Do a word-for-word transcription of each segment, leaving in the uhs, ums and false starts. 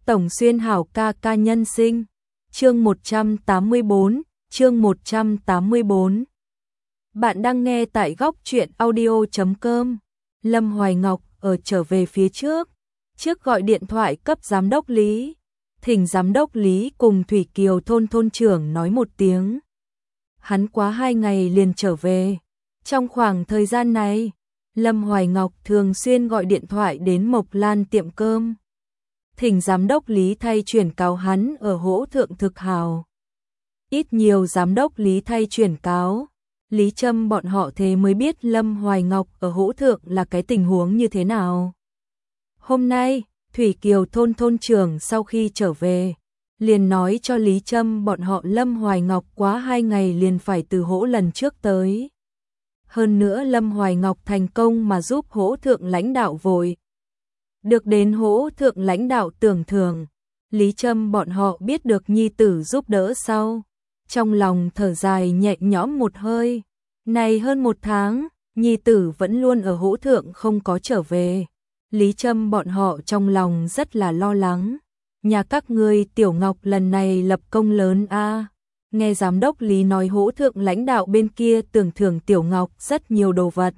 Tổng Xuyên hảo ca ca nhân sinh. Chương một trăm tám mươi bốn, chương một trăm tám mươi bốn. Bạn đang nghe tại góc truyện audio chấm com. Lâm Hoài Ngọc ở trở về phía trước, trước gọi điện thoại cấp giám đốc Lý, thỉnh giám đốc Lý cùng Thủy Kiều thôn thôn trưởng nói một tiếng. Hắn quá hai ngày liền trở về. Trong khoảng thời gian này, Lâm Hoài Ngọc thường xuyên gọi điện thoại đến Mộc Lan tiệm cơm, thỉnh giám đốc Lý thay chuyển cáo hắn ở hỗ thượng thực hào. Ít nhiều giám đốc Lý thay chuyển cáo, Lý Trâm bọn họ thế mới biết Lâm Hoài Ngọc ở hỗ thượng là cái tình huống như thế nào. Hôm nay, Thủy Kiều thôn thôn trưởng sau khi trở về, liền nói cho Lý Trâm bọn họ Lâm Hoài Ngọc quá hai ngày liền phải từ hỗ lần trước tới. Hơn nữa Lâm Hoài Ngọc thành công mà giúp hỗ thượng lãnh đạo vội. Được đến hỗ thượng lãnh đạo tưởng thưởng, Lý Trâm bọn họ biết được nhi tử giúp đỡ sau. Trong lòng thở dài nhẹ nhõm một hơi. Này hơn một tháng, nhi tử vẫn luôn ở hỗ thượng không có trở về. Lý Trâm bọn họ trong lòng rất là lo lắng. Nhà các ngươi Tiểu Ngọc lần này lập công lớn a. Nghe giám đốc Lý nói hỗ thượng lãnh đạo bên kia tưởng thưởng Tiểu Ngọc rất nhiều đồ vật.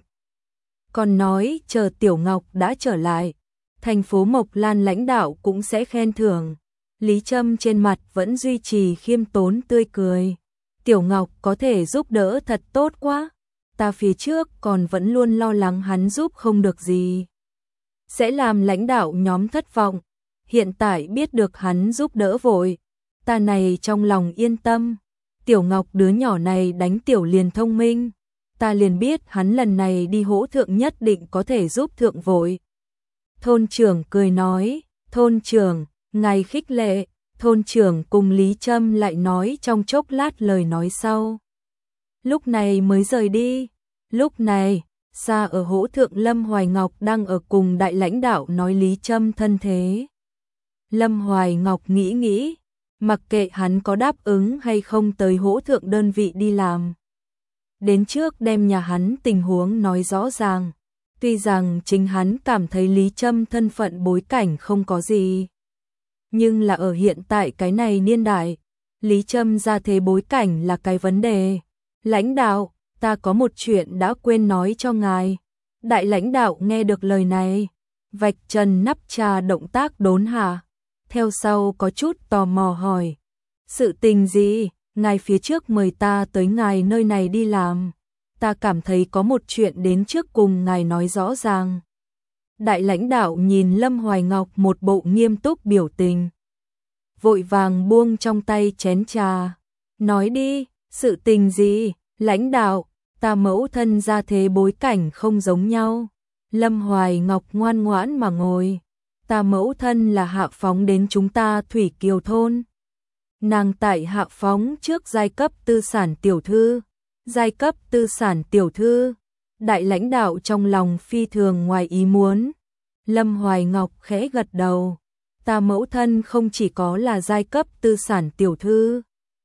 Còn nói chờ Tiểu Ngọc đã trở lại, thành phố Mộc Lan lãnh đạo cũng sẽ khen thưởng. Lý Trâm trên mặt vẫn duy trì khiêm tốn tươi cười. Tiểu Ngọc có thể giúp đỡ thật tốt quá. Ta phía trước còn vẫn luôn lo lắng hắn giúp không được gì, sẽ làm lãnh đạo nhóm thất vọng. Hiện tại biết được hắn giúp đỡ vội, ta này trong lòng yên tâm. Tiểu Ngọc đứa nhỏ này đánh tiểu liền thông minh, ta liền biết hắn lần này đi hỗ thượng nhất định có thể giúp thượng vội. Thôn trưởng cười nói, thôn trưởng, ngài khích lệ. Thôn trưởng cùng Lý Trâm lại nói trong chốc lát lời nói sau. Lúc này mới rời đi. Lúc này, xa ở hỗ thượng Lâm Hoài Ngọc đang ở cùng đại lãnh đạo nói Lý Trâm thân thế. Lâm Hoài Ngọc nghĩ nghĩ, mặc kệ hắn có đáp ứng hay không tới hỗ thượng đơn vị đi làm, đến trước đem nhà hắn tình huống nói rõ ràng. Tuy rằng chính hắn cảm thấy Lý Trâm thân phận bối cảnh không có gì, nhưng là ở hiện tại cái này niên đại, Lý Trâm ra thế bối cảnh là cái vấn đề. Lãnh đạo, ta có một chuyện đã quên nói cho ngài. Đại lãnh đạo nghe được lời này, vạch trần nắp trà động tác đốn hạ, theo sau có chút tò mò hỏi. Sự tình gì, ngài phía trước mời ta tới ngài nơi này đi làm, ta cảm thấy có một chuyện đến trước cùng ngài nói rõ ràng. Đại lãnh đạo nhìn Lâm Hoài Ngọc một bộ nghiêm túc biểu tình, vội vàng buông trong tay chén trà. Nói đi, sự tình gì? Lãnh đạo, ta mẫu thân ra thế bối cảnh không giống nhau. Lâm Hoài Ngọc ngoan ngoãn mà ngồi. Ta mẫu thân là hạ phóng đến chúng ta Thủy Kiều thôn. Nàng tại hạ phóng trước giai cấp tư sản tiểu thư. Giai cấp tư sản tiểu thư. Đại lãnh đạo trong lòng phi thường ngoài ý muốn. Lâm Hoài Ngọc khẽ gật đầu. Ta mẫu thân không chỉ có là giai cấp tư sản tiểu thư,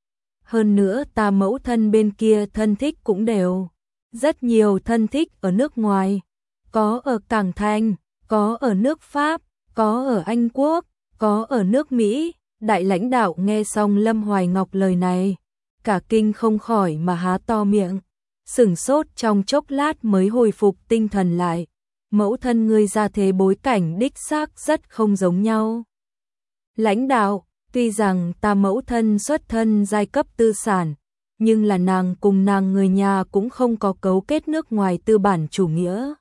hơn nữa ta mẫu thân bên kia thân thích cũng đều. Rất nhiều thân thích ở nước ngoài, có ở Cảng Thành, có ở nước Pháp, có ở Anh Quốc, có ở nước Mỹ. Đại lãnh đạo nghe xong Lâm Hoài Ngọc lời này, cả kinh không khỏi mà há to miệng, sửng sốt trong chốc lát mới hồi phục tinh thần lại. Mẫu thân ngươi ra thế bối cảnh đích xác rất không giống nhau. Lãnh đạo, tuy rằng ta mẫu thân xuất thân giai cấp tư sản, nhưng là nàng cùng nàng người nhà cũng không có cấu kết nước ngoài tư bản chủ nghĩa.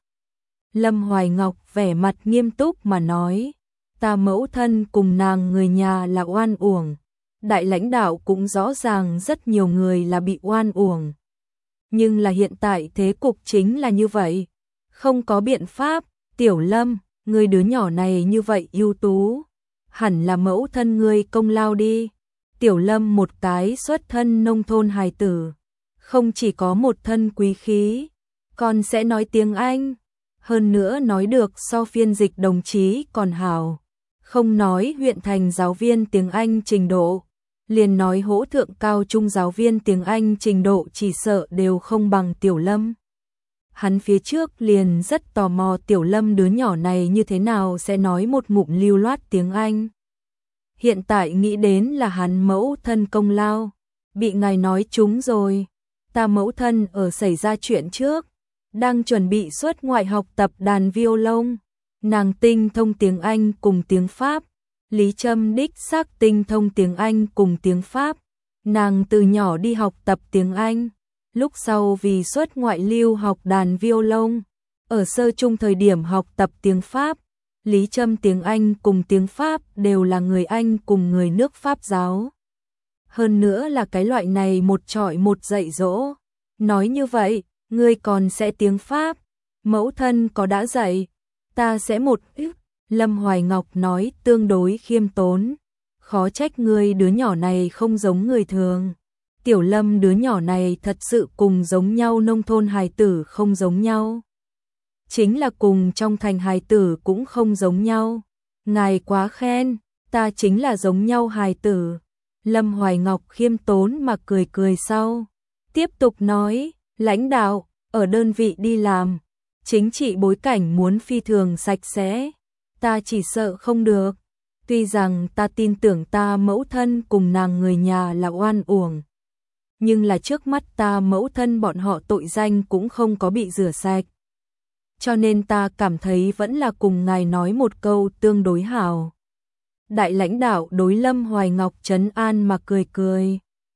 Lâm Hoài Ngọc vẻ mặt nghiêm túc mà nói, ta mẫu thân cùng nàng người nhà là oan uổng. Đại lãnh đạo cũng rõ ràng rất nhiều người là bị oan uổng. Nhưng là hiện tại thế cục chính là như vậy. Không có biện pháp. Tiểu Lâm, người đứa nhỏ này như vậy ưu tú, hẳn là mẫu thân ngươi công lao đi. Tiểu Lâm một cái xuất thân nông thôn hài tử, không chỉ có một thân quý khí, còn sẽ nói tiếng Anh, hơn nữa nói được so phiên dịch đồng chí còn hảo. Không nói huyện thành giáo viên tiếng Anh trình độ, liền nói hỗ thượng cao trung giáo viên tiếng Anh trình độ chỉ sợ đều không bằng Tiểu Lâm. Hắn phía trước liền rất tò mò Tiểu Lâm đứa nhỏ này như thế nào sẽ nói một ngụm lưu loát tiếng Anh. hiện tại nghĩ đến là hắn mẫu thân công lao, bị ngài nói trúng rồi. Ta mẫu thân ở xảy ra chuyện trước, đang chuẩn bị xuất ngoại học tập đàn violon, nàng tinh thông tiếng Anh cùng tiếng Pháp, Lý Trâm đích xác tinh thông tiếng Anh cùng tiếng Pháp, nàng từ nhỏ đi học tập tiếng Anh, lúc sau vì xuất ngoại lưu học đàn violon, ở sơ trung thời điểm học tập tiếng Pháp, Lý Trâm tiếng Anh cùng tiếng Pháp đều là người Anh cùng người nước Pháp giáo. Hơn nữa là cái loại này một trọi một dạy dỗ. Nói như vậy, ngươi còn sẽ tiếng Pháp, mẫu thân có đã dạy, ta sẽ một ít. Lâm Hoài Ngọc nói tương đối khiêm tốn, khó trách ngươi đứa nhỏ này không giống người thường. Tiểu Lâm đứa nhỏ này thật sự cùng giống nhau, nông thôn hài tử không giống nhau. Chính là cùng trong thành hài tử cũng không giống nhau. Ngài quá khen, ta chính là giống nhau hài tử. Lâm Hoài Ngọc khiêm tốn mà cười cười sau. Tiếp tục nói, lãnh đạo, ở đơn vị đi làm, chính trị bối cảnh muốn phi thường sạch sẽ. Ta chỉ sợ không được. Tuy rằng ta tin tưởng ta mẫu thân cùng nàng người nhà là oan uổng. Nhưng là trước mắt ta mẫu thân bọn họ tội danh cũng không có bị rửa sạch. Cho nên ta cảm thấy vẫn là cùng ngài nói một câu tương đối hảo. Đại lãnh đạo đối Lâm Hoài Ngọc trấn an mà cười cười.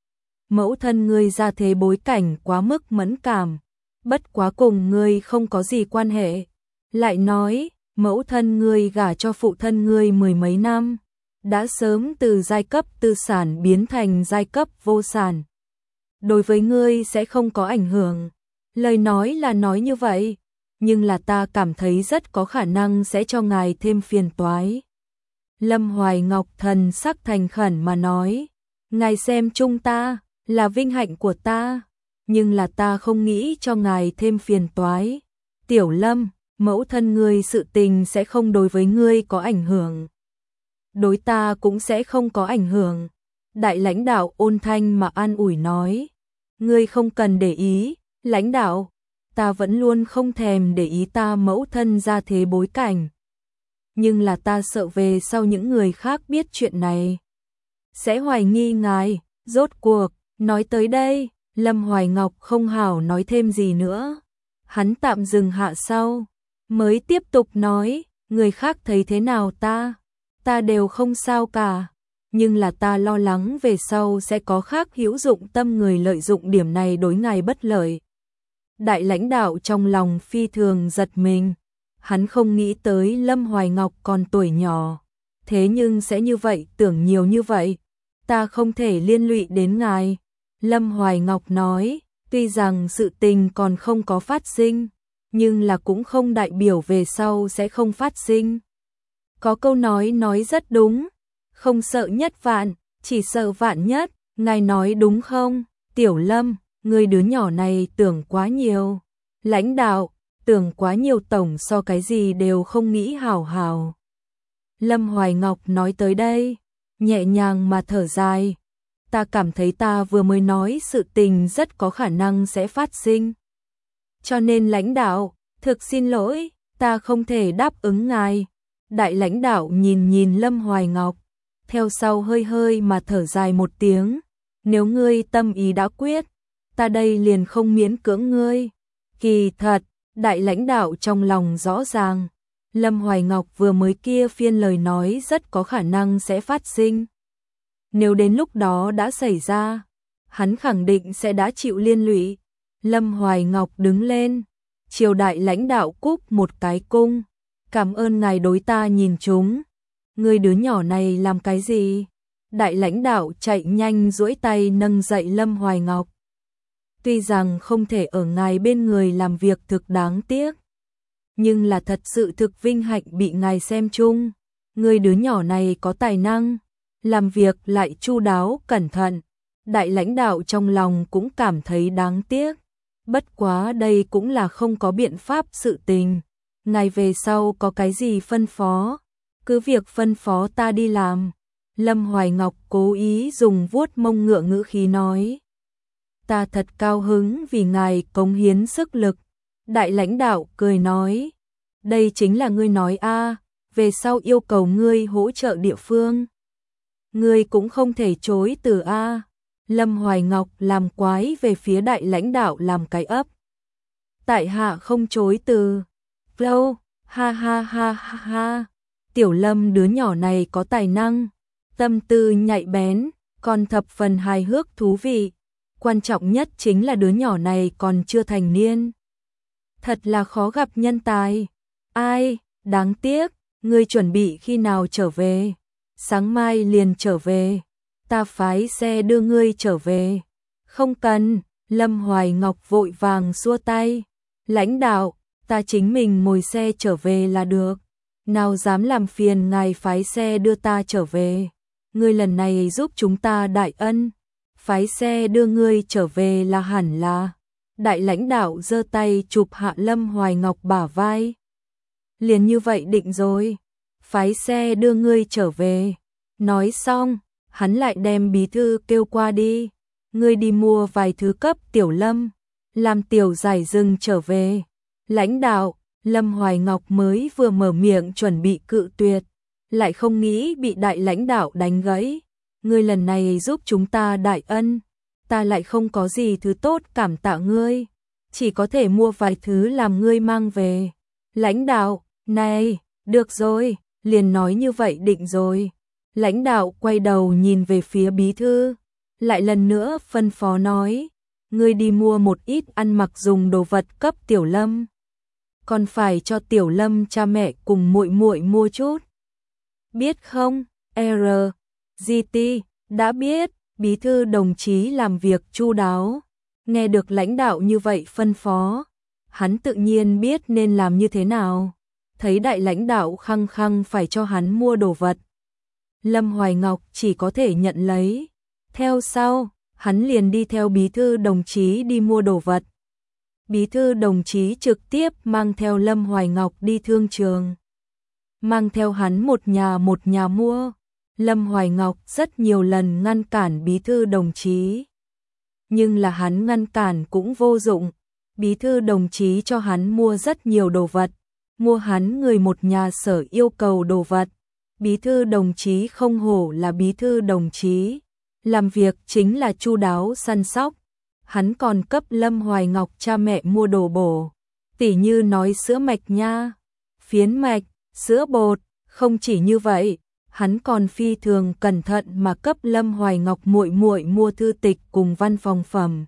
Mẫu thân ngươi ra thế bối cảnh quá mức mẫn cảm, bất quá cùng ngươi không có gì quan hệ. Lại nói, mẫu thân ngươi gả cho phụ thân ngươi mười mấy năm, đã sớm từ giai cấp tư sản biến thành giai cấp vô sản. Đối với ngươi sẽ không có ảnh hưởng. Lời nói là nói như vậy, nhưng là ta cảm thấy rất có khả năng sẽ cho ngài thêm phiền toái. Lâm Hoài Ngọc thần sắc thành khẩn mà nói, ngài xem chung ta, là vinh hạnh của ta, nhưng là ta không nghĩ cho ngài thêm phiền toái. Tiểu Lâm, mẫu thân ngươi sự tình sẽ không đối với ngươi có ảnh hưởng. Đối ta cũng sẽ không có ảnh hưởng. Đại lãnh đạo ôn thanh mà an ủi nói, ngươi không cần để ý, lãnh đạo, ta vẫn luôn không thèm để ý ta mẫu thân ra thế bối cảnh. Nhưng là ta sợ về sau những người khác biết chuyện này sẽ hoài nghi ngài. Rốt cuộc, nói tới đây, Lâm Hoài Ngọc không hảo nói thêm gì nữa. Hắn tạm dừng hạ sau, mới tiếp tục nói, người khác thấy thế nào ta, ta đều không sao cả. Nhưng là ta lo lắng về sau sẽ có khác hữu dụng tâm người lợi dụng điểm này đối ngài bất lợi. Đại lãnh đạo trong lòng phi thường giật mình. Hắn không nghĩ tới Lâm Hoài Ngọc còn tuổi nhỏ, thế nhưng sẽ như vậy, tưởng nhiều như vậy. Ta không thể liên lụy đến ngài. Lâm Hoài Ngọc nói, tuy rằng sự tình còn không có phát sinh, nhưng là cũng không đại biểu về sau sẽ không phát sinh. Có câu nói nói rất đúng, không sợ nhất vạn, chỉ sợ vạn nhất, ngài nói đúng không? Tiểu Lâm, người đứa nhỏ này tưởng quá nhiều. Lãnh đạo, tưởng quá nhiều tổng so cái gì đều không nghĩ hảo hảo. Lâm Hoài Ngọc nói tới đây, nhẹ nhàng mà thở dài. Ta cảm thấy ta vừa mới nói sự tình rất có khả năng sẽ phát sinh. Cho nên lãnh đạo, thực xin lỗi, ta không thể đáp ứng ngài. Đại lãnh đạo nhìn nhìn Lâm Hoài Ngọc, theo sau hơi hơi mà thở dài một tiếng. Nếu ngươi tâm ý đã quyết, ta đây liền không miễn cưỡng ngươi. Kỳ thật, đại lãnh đạo trong lòng rõ ràng, Lâm Hoài Ngọc vừa mới kia phiên lời nói rất có khả năng sẽ phát sinh. Nếu đến lúc đó đã xảy ra, hắn khẳng định sẽ đã chịu liên lụy. Lâm Hoài Ngọc đứng lên, chiều đại lãnh đạo cúc một cái cung. Cảm ơn ngài đối ta nhìn chúng. Người đứa nhỏ này làm cái gì? Đại lãnh đạo chạy nhanh duỗi tay nâng dậy Lâm Hoài Ngọc. Tuy rằng không thể ở ngài bên người làm việc thực đáng tiếc, nhưng là thật sự thực vinh hạnh bị ngài xem chung. Người đứa nhỏ này có tài năng, làm việc lại chu đáo cẩn thận. Đại lãnh đạo trong lòng cũng cảm thấy đáng tiếc. Bất quá đây cũng là không có biện pháp sự tình. Ngài về sau có cái gì phân phó, cứ việc phân phó ta đi làm. Lâm Hoài Ngọc cố ý dùng vuốt mông ngựa ngữ khí nói. Ta thật cao hứng vì ngài cống hiến sức lực. Đại lãnh đạo cười nói. Đây chính là ngươi nói a, về sau yêu cầu ngươi hỗ trợ địa phương. Ngươi cũng không thể chối từ a. Lâm Hoài Ngọc làm quái về phía đại lãnh đạo làm cái ấp. Tại hạ không chối từ. Lâu, ha ha ha ha ha. Tiểu Lâm đứa nhỏ này có tài năng, tâm tư nhạy bén, còn thập phần hài hước thú vị. Quan trọng nhất chính là đứa nhỏ này còn chưa thành niên. Thật là khó gặp nhân tài. Ai, đáng tiếc, ngươi chuẩn bị khi nào trở về? Sáng mai liền trở về. Ta phái xe đưa ngươi trở về. Không cần, Lâm Hoài Ngọc vội vàng xua tay. Lãnh đạo, ta chính mình ngồi xe trở về là được. Nào dám làm phiền ngài phái xe đưa ta trở về. Ngươi lần này giúp chúng ta đại ân. Phái xe đưa ngươi trở về là hẳn là. Đại lãnh đạo giơ tay chụp hạ Lâm Hoài Ngọc bả vai. Liền như vậy định rồi. Phái xe đưa ngươi trở về. Nói xong, hắn lại đem bí thư kêu qua đi. Ngươi đi mua vài thứ cấp Tiểu Lâm. Làm Tiểu Giải dừng trở về. Lãnh đạo, Lâm Hoài Ngọc mới vừa mở miệng chuẩn bị cự tuyệt. Lại không nghĩ bị đại lãnh đạo đánh gãy. Ngươi lần này giúp chúng ta đại ân. Ta lại không có gì thứ tốt cảm tạ ngươi. Chỉ có thể mua vài thứ làm ngươi mang về. Lãnh đạo, này, được rồi, liền nói như vậy định rồi. Lãnh đạo quay đầu nhìn về phía bí thư. Lại lần nữa phân phó nói. Ngươi đi mua một ít ăn mặc dùng đồ vật cấp Tiểu Lâm. Còn phải cho Tiểu Lâm cha mẹ cùng muội muội mua chút. Biết không, R, G T, đã biết, bí thư đồng chí làm việc chu đáo. Nghe được lãnh đạo như vậy phân phó, hắn tự nhiên biết nên làm như thế nào. Thấy đại lãnh đạo khăng khăng phải cho hắn mua đồ vật. Lâm Hoài Ngọc chỉ có thể nhận lấy. Theo sau, hắn liền đi theo bí thư đồng chí đi mua đồ vật. Bí thư đồng chí trực tiếp mang theo Lâm Hoài Ngọc đi thương trường. Mang theo hắn một nhà một nhà mua. Lâm Hoài Ngọc rất nhiều lần ngăn cản bí thư đồng chí. Nhưng là hắn ngăn cản cũng vô dụng. Bí thư đồng chí cho hắn mua rất nhiều đồ vật. Mua hắn người một nhà sở yêu cầu đồ vật. Bí thư đồng chí không hổ là bí thư đồng chí. Làm việc chính là chu đáo săn sóc. Hắn còn cấp Lâm Hoài Ngọc cha mẹ mua đồ bổ. Tỉ như nói sữa mạch nha, phiến mạch, sữa bột. Không chỉ như vậy, hắn còn phi thường cẩn thận mà cấp Lâm Hoài Ngọc muội muội mua thư tịch cùng văn phòng phẩm.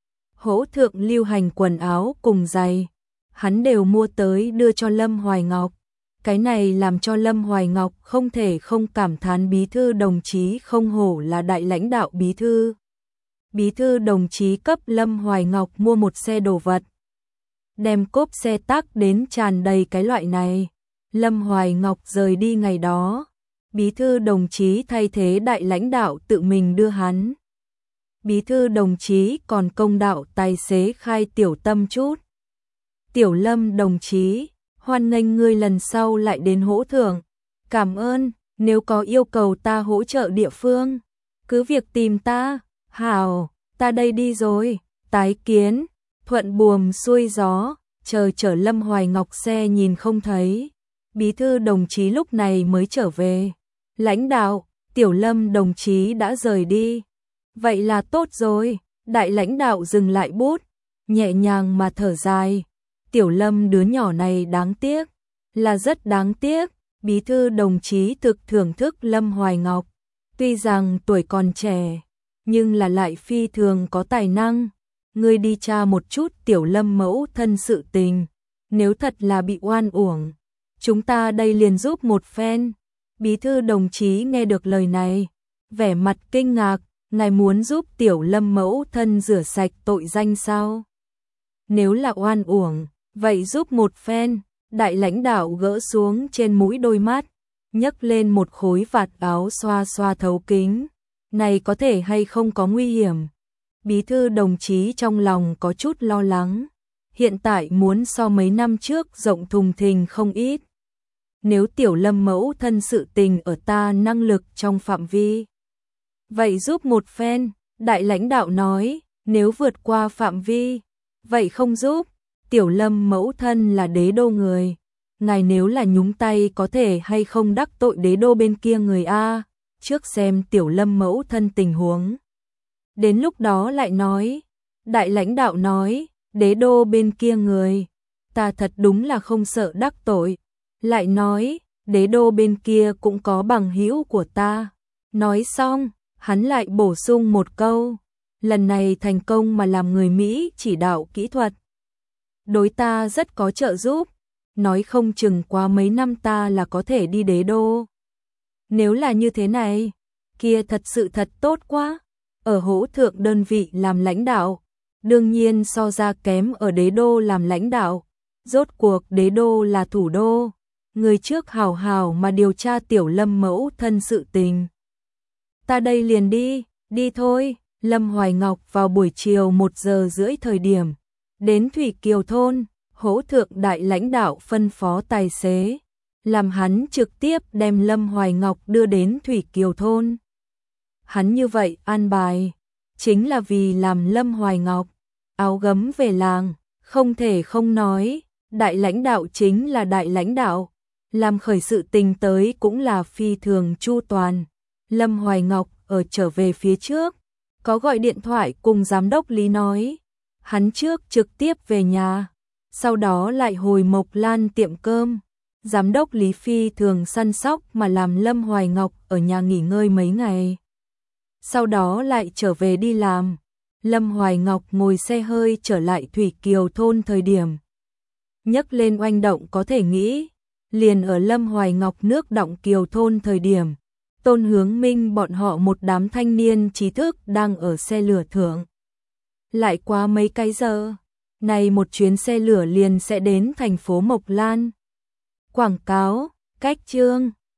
Hỗ thượng lưu hành quần áo cùng giày. Hắn đều mua tới đưa cho Lâm Hoài Ngọc. Cái này làm cho Lâm Hoài Ngọc không thể không cảm thán bí thư đồng chí không hổ là đại lãnh đạo bí thư. Bí thư đồng chí cấp Lâm Hoài Ngọc mua một xe đồ vật. Đem cốp xe tắc đến tràn đầy cái loại này. Lâm Hoài Ngọc rời đi ngày đó. Bí thư đồng chí thay thế đại lãnh đạo tự mình đưa hắn. Bí thư đồng chí còn công đạo tài xế khai Tiểu Tâm chút. Tiểu Lâm đồng chí, hoan nghênh ngươi lần sau lại đến hỗ thưởng. Cảm ơn, nếu có yêu cầu ta hỗ trợ địa phương, cứ việc tìm ta. Hảo, ta đây đi rồi, tái kiến. Thuận buồm xuôi gió, chờ chở Lâm Hoài Ngọc xe nhìn không thấy. Bí thư đồng chí lúc này mới trở về. Lãnh đạo, Tiểu Lâm đồng chí đã rời đi. Vậy là tốt rồi. Đại lãnh đạo dừng lại bút, nhẹ nhàng mà thở dài. Tiểu Lâm đứa nhỏ này đáng tiếc, là rất đáng tiếc. Bí thư đồng chí thực thưởng thức Lâm Hoài Ngọc. Tuy rằng tuổi còn trẻ, nhưng là lại phi thường có tài năng. Ngươi đi tra một chút Tiểu Lâm mẫu thân sự tình. Nếu thật là bị oan uổng, chúng ta đây liền giúp một phen. Bí thư đồng chí nghe được lời này, vẻ mặt kinh ngạc. Ngài muốn giúp Tiểu Lâm mẫu thân rửa sạch tội danh sao? Nếu là oan uổng, vậy giúp một phen. Đại lãnh đạo gỡ xuống trên mũi đôi mắt, nhấc lên một khối vạt áo xoa xoa thấu kính. Này có thể hay không có nguy hiểm? Bí thư đồng chí trong lòng có chút lo lắng. Hiện tại muốn so mấy năm trước rộng thùng thình không ít. Nếu Tiểu Lâm mẫu thân sự tình ở ta năng lực trong phạm vi, vậy giúp một phen. Đại lãnh đạo nói, nếu vượt qua phạm vi, vậy không giúp. Tiểu Lâm mẫu thân là đế đô người. Ngài nếu là nhúng tay có thể hay không đắc tội đế đô bên kia người A. trước xem Tiểu Lâm mẫu thân tình huống. Đến lúc đó lại nói, đại lãnh đạo nói, đế đô bên kia người, ta thật đúng là không sợ đắc tội. Lại nói, đế đô bên kia cũng có bằng hữu của ta. Nói xong, hắn lại bổ sung một câu, lần này thành công mà làm người Mỹ chỉ đạo kỹ thuật. Đối ta rất có trợ giúp, nói không chừng qua mấy năm ta là có thể đi đế đô. Nếu là như thế này, kia thật sự thật tốt quá. Ở hỗ thượng đơn vị làm lãnh đạo, đương nhiên so ra kém ở đế đô làm lãnh đạo. Rốt cuộc đế đô là thủ đô, người trước hào hào mà điều tra Tiểu Lâm mẫu thân sự tình. Ta đây liền đi, đi thôi. Lâm Hoài Ngọc vào buổi chiều một giờ rưỡi thời điểm, đến Thủy Kiều thôn, hỗ thượng đại lãnh đạo phân phó tài xế, làm hắn trực tiếp đem Lâm Hoài Ngọc đưa đến Thủy Kiều thôn. Hắn như vậy an bài, chính là vì làm Lâm Hoài Ngọc áo gấm về làng, không thể không nói, đại lãnh đạo chính là đại lãnh đạo, làm khởi sự tình tới cũng là phi thường chu toàn. Lâm Hoài Ngọc ở trở về phía trước, có gọi điện thoại cùng giám đốc Lý nói, hắn trước trực tiếp về nhà, sau đó lại hồi Mộc Lan tiệm cơm. Giám đốc Lý phi thường săn sóc mà làm Lâm Hoài Ngọc ở nhà nghỉ ngơi mấy ngày, sau đó lại trở về đi làm. Lâm Hoài Ngọc ngồi xe hơi trở lại Thủy Kiều thôn thời điểm, nhấc lên oanh động có thể nghĩ, liền ở Lâm Hoài Ngọc nước động Kiều thôn thời điểm, Tôn Hướng Minh bọn họ một đám thanh niên trí thức đang ở xe lửa thượng. Lại qua mấy cái giờ, này một chuyến xe lửa liền sẽ đến thành phố Mộc Lan. Quảng cáo, cách chương